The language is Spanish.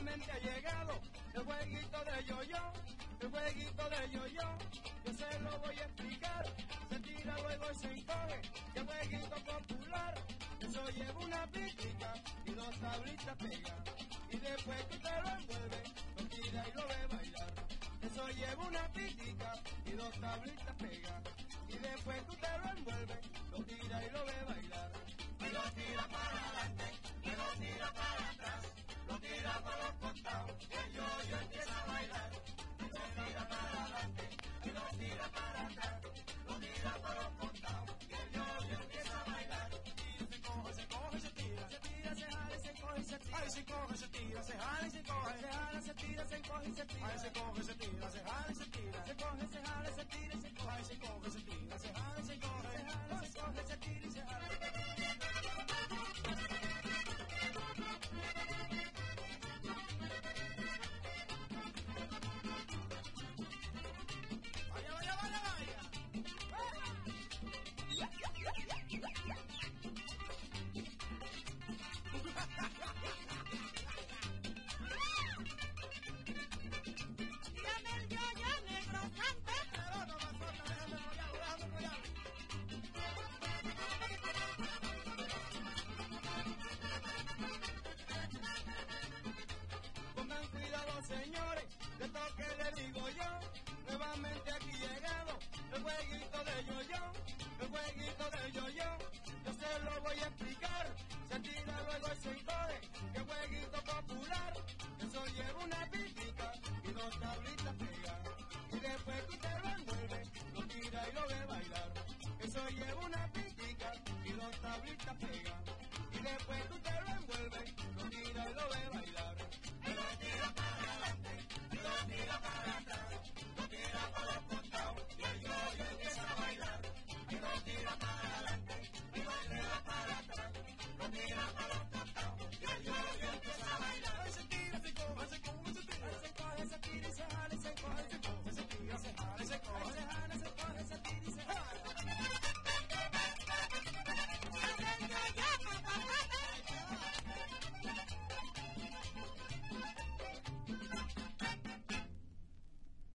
nuevamente ha llegado el jueguito de yo-yo, el jueguito de yo-yo, yo se lo voy a explicar, se tira luego y se encoge, que jueguito popular, eso lleva una pítica y dos tablitas pega, y después tú te lo envuelves, lo tira y lo ve bailar, eso lleva una pítica y dos tablitas pega, y después tú te lo envuelves, lo tira y lo ve bailar, y lo tira para adelante, y lo tira para atrás, lo tira para los costados, y el yo-yo empieza a bailar, y lo tira para adelante, y lo tira para atrás, lo tira para los costados, y el yo-yo empieza a bailar, y se coge, se coge, se tira, se jala, se coge, se tira, ay, se coge, se tira, se jala, se coge, se jala, se tira, se coge, se tira, ay, se coge, se tira, se jala, se tira, se coge, se jala, se tira, se coge, ay, se coge, se tira, se jala, se coge, se jala, se coge, se tira y se jala. Señores, de esto que le digo yo, nuevamente aquí llegado, el jueguito de yo-yo, el jueguito de yo-yo, yo se lo voy a explicar, se tira luego y se encoge, que jueguito popular, eso lleva una pítica y dos tablitas pega, y después tú te lo envuelves, lo tira y lo ve bailar, eso lleva una pítica y dos tablitas pega, y después tú te lo envuelves, lo tira y lo ve